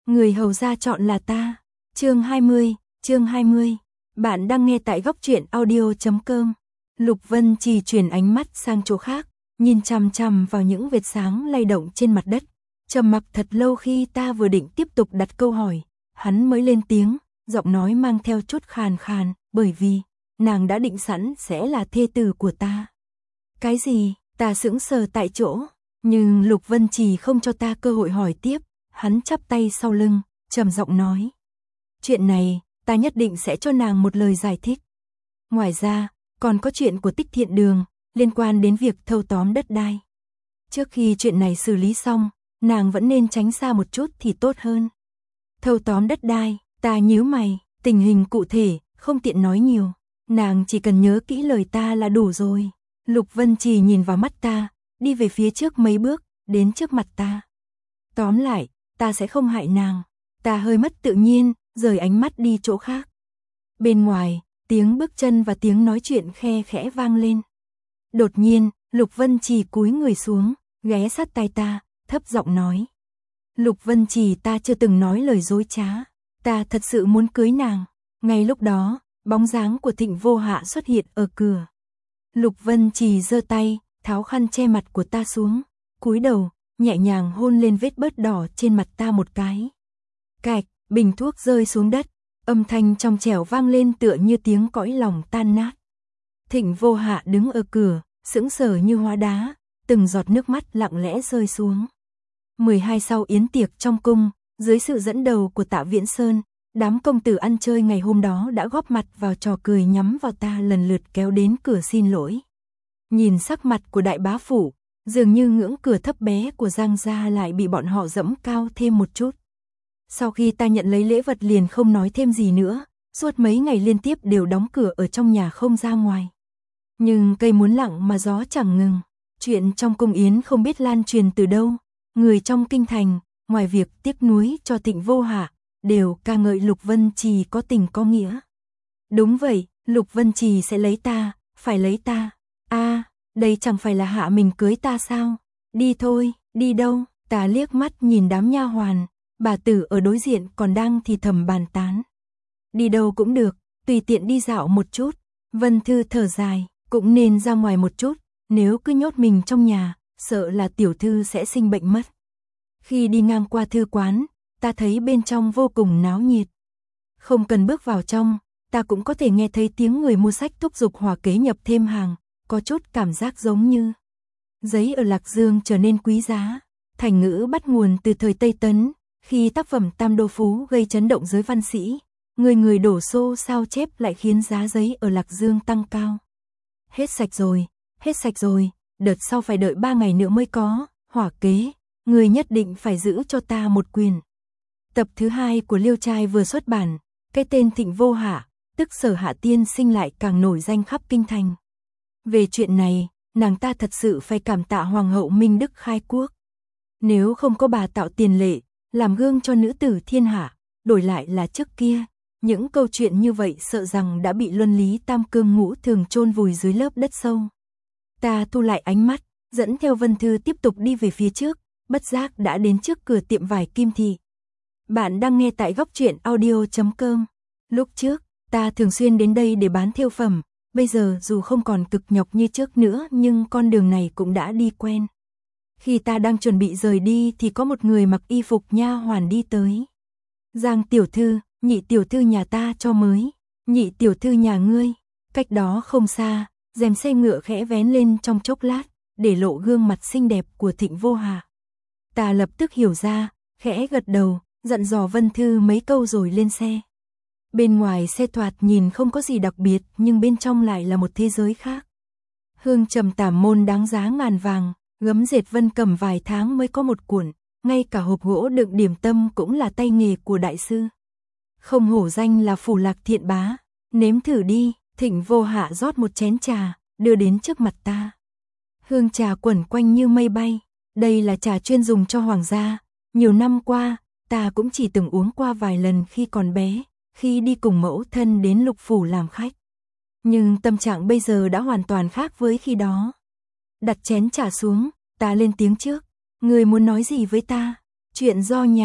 Người hầu gia chọn là ta. Chương 20. Bạn đang nghe tại góc truyện audio.com. Lục Vân Trì chuyển ánh mắt sang chỗ khác, nhìn chằm chằm vào những vệt sáng lay động trên mặt đất. Trầm mặc thật lâu khi ta vừa định tiếp tục đặt câu hỏi, hắn mới lên tiếng, giọng nói mang theo chút khàn khàn, bởi vì nàng đã định sẵn sẽ là thê tử của ta. Cái gì? Ta sững sờ tại chỗ, nhưng Lục Vân Trì không cho ta cơ hội hỏi tiếp, hắn chắp tay sau lưng, trầm giọng nói. Chuyện này, ta nhất định sẽ cho nàng một lời giải thích. Ngoài ra, còn có chuyện của Tích Thiện Đường, liên quan đến việc thâu tóm đất đai. Trước khi chuyện này xử lý xong, nàng vẫn nên tránh xa một chút thì tốt hơn. Thâu tóm đất đai, ta nhíu mày, tình hình cụ thể, không tiện nói nhiều. Nàng chỉ cần nhớ kỹ lời ta là đủ rồi. Lục Vân Trì nhìn vào mắt ta, đi về phía trước mấy bước, đến trước mặt ta. Tóm lại, ta sẽ không hại nàng. Ta hơi mất tự nhiên, rời ánh mắt đi chỗ khác. Bên ngoài, tiếng bước chân và tiếng nói chuyện khe khẽ vang lên. Đột nhiên, Lục Vân Trì cúi người xuống, ghé sát tai ta, thấp giọng nói. Lục Vân Trì, ta chưa từng nói lời dối trá. Ta thật sự muốn cưới nàng. Ngay lúc đó, bóng dáng của Thịnh Vô Hạ xuất hiện ở cửa. Lục Vân Trì giơ tay, tháo khăn che mặt của ta xuống, cúi đầu, nhẹ nhàng hôn lên vết bớt đỏ trên mặt ta một cái. Cạch, bình thuốc rơi xuống đất, âm thanh trong trẻo vang lên tựa như tiếng cõi lòng tan nát. Thịnh Vô Hạ đứng ở cửa, sững sờ như hóa đá, từng giọt nước mắt lặng lẽ rơi xuống. 12 sau yến tiệc trong cung, dưới sự dẫn đầu của Tạ Viễn Sơn, đám công tử ăn chơi ngày hôm đó đã góp mặt vào trò cười nhắm vào ta, lần lượt kéo đến cửa xin lỗi. Nhìn sắc mặt của đại bá phủ, dường như ngưỡng cửa thấp bé của Giang gia lại bị bọn họ dẫm cao thêm một chút. Sau khi ta nhận lấy lễ vật liền không nói thêm gì nữa, suốt mấy ngày liên tiếp đều đóng cửa ở trong nhà không ra ngoài. Nhưng cây muốn lặng mà gió chẳng ngừng, chuyện trong cung yến không biết lan truyền từ đâu, người trong kinh thành, ngoài việc tiếc nuối cho Thịnh Vô Hạ, đều ca ngợi Lục Vân Trì có tình có nghĩa. Đúng vậy, Lục Vân Trì sẽ lấy ta, phải lấy ta. Đây chẳng phải là hạ mình cưới ta sao? Đi thôi, đi đâu? Ta liếc mắt nhìn đám nha hoàn, bà tử ở đối diện còn đang thì thầm bàn tán. Đi đâu cũng được, tùy tiện đi dạo một chút. Vân Thư thở dài, cũng nên ra ngoài một chút, nếu cứ nhốt mình trong nhà, sợ là tiểu thư sẽ sinh bệnh mất. Khi đi ngang qua thư quán, ta thấy bên trong vô cùng náo nhiệt. Không cần bước vào trong, ta cũng có thể nghe thấy tiếng người mua sách thúc giục hòa kế nhập thêm hàng, có chút cảm giác giống như giấy ở Lạc Dương trở nên quý giá. Thành ngữ bắt nguồn từ thời Tây Tấn, khi tác phẩm Tam Đô Phú gây chấn động giới văn sĩ, người đổ xô sao chép lại khiến giá giấy ở Lạc Dương tăng cao. Hết sạch rồi, đợt sau phải đợi 3 ngày nữa mới có, hỏa kế, người nhất định phải giữ cho ta một quyền. Tập thứ 2 của Liêu Trai vừa xuất bản, cái tên Thịnh Vô Hạ, tức Sở Hạ Tiên Sinh lại càng nổi danh khắp kinh thành. Về chuyện này, nàng ta thật sự phải cảm tạ Hoàng hậu Minh Đức khai quốc. Nếu không có bà tạo tiền lệ, làm gương cho nữ tử thiên hạ, đổi lại là trước kia, những câu chuyện như vậy sợ rằng đã bị luân lý tam cương ngũ thường chôn vùi dưới lớp đất sâu. Ta thu lại ánh mắt, dẫn theo Vân Thư tiếp tục đi về phía trước, bất giác đã đến trước cửa tiệm vải Kim Thị. Bạn đang nghe tại góc truyện audio.com. Lúc trước, ta thường xuyên đến đây để bán thêu phẩm, bây giờ dù không còn cực nhọc như trước nữa nhưng con đường này cũng đã đi quen. Khi ta đang chuẩn bị rời đi thì có một người mặc y phục nha hoàn đi tới. Giang tiểu thư, Nhị tiểu thư nhà ta cho mới. Nhị tiểu thư nhà ngươi. Cách đó không xa, rèm xe ngựa khẽ vén lên trong chốc lát, để lộ gương mặt xinh đẹp của Thịnh Vô Hạ. Ta lập tức hiểu ra, khẽ gật đầu, dặn dò Vân Thư mấy câu rồi lên xe. Bên ngoài xe thoạt nhìn không có gì đặc biệt nhưng bên trong lại là một thế giới khác. Hương trầm tảm môn đáng giá ngàn vàng, gấm dệt vân cầm vài tháng mới có một cuộn, ngay cả hộp gỗ đựng điểm tâm cũng là tay nghề của đại sư. Không hổ danh là phủ Lạc Thiện bá, nếm thử đi. Thịnh Vô Hạ rót một chén trà, đưa đến trước mặt ta. Hương trà quẩn quanh như mây bay, đây là trà chuyên dùng cho hoàng gia. Nhiều năm qua, ta cũng chỉ từng uống qua vài lần khi còn bé, khi đi cùng mẫu thân đến Lục phủ làm khách. Nhưng tâm trạng bây giờ đã hoàn toàn khác với khi đó. Đặt chén trà xuống, ta lên tiếng trước. Người muốn nói gì với ta? Chuyện do nhà,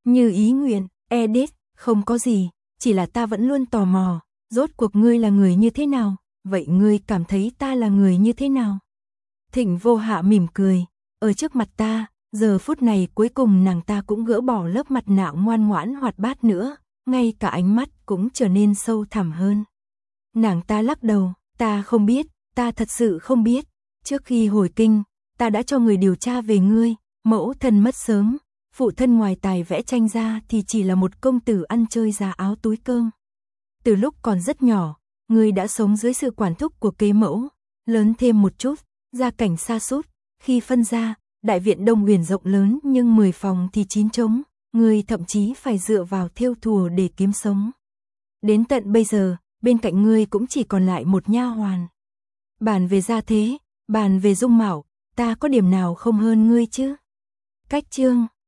Như ý nguyện, edit, không có gì, chỉ là ta vẫn luôn tò mò, rốt cuộc ngươi là người như thế nào, vậy ngươi cảm thấy ta là người như thế nào? Thịnh Vô Hạ mỉm cười, ở trước mặt ta, giờ phút này cuối cùng nàng ta cũng gỡ bỏ lớp mặt nạ ngoan ngoãn hoạt bát nữa, ngay cả ánh mắt cũng trở nên sâu thẳm hơn. Nàng ta lắc đầu, ta không biết, ta thật sự không biết, trước khi hồi kinh, ta đã cho người điều tra về ngươi, mẫu thân mất sớm, phụ thân ngoài tài vẽ tranh ra thì chỉ là một công tử ăn chơi giá áo túi cơm. Từ lúc còn rất nhỏ, ngươi đã sống dưới sự quản thúc của kế mẫu, lớn thêm một chút, gia cảnh sa sút, khi phân gia, đại viện Đông Uyển rộng lớn nhưng 10 phòng thì 9 trống, ngươi thậm chí phải dựa vào thêu thùa để kiếm sống. Đến tận bây giờ, bên cạnh ngươi cũng chỉ còn lại một nha hoàn. Bàn về gia thế, bàn về dung mạo, ta có điểm nào không hơn ngươi chứ? Cách chương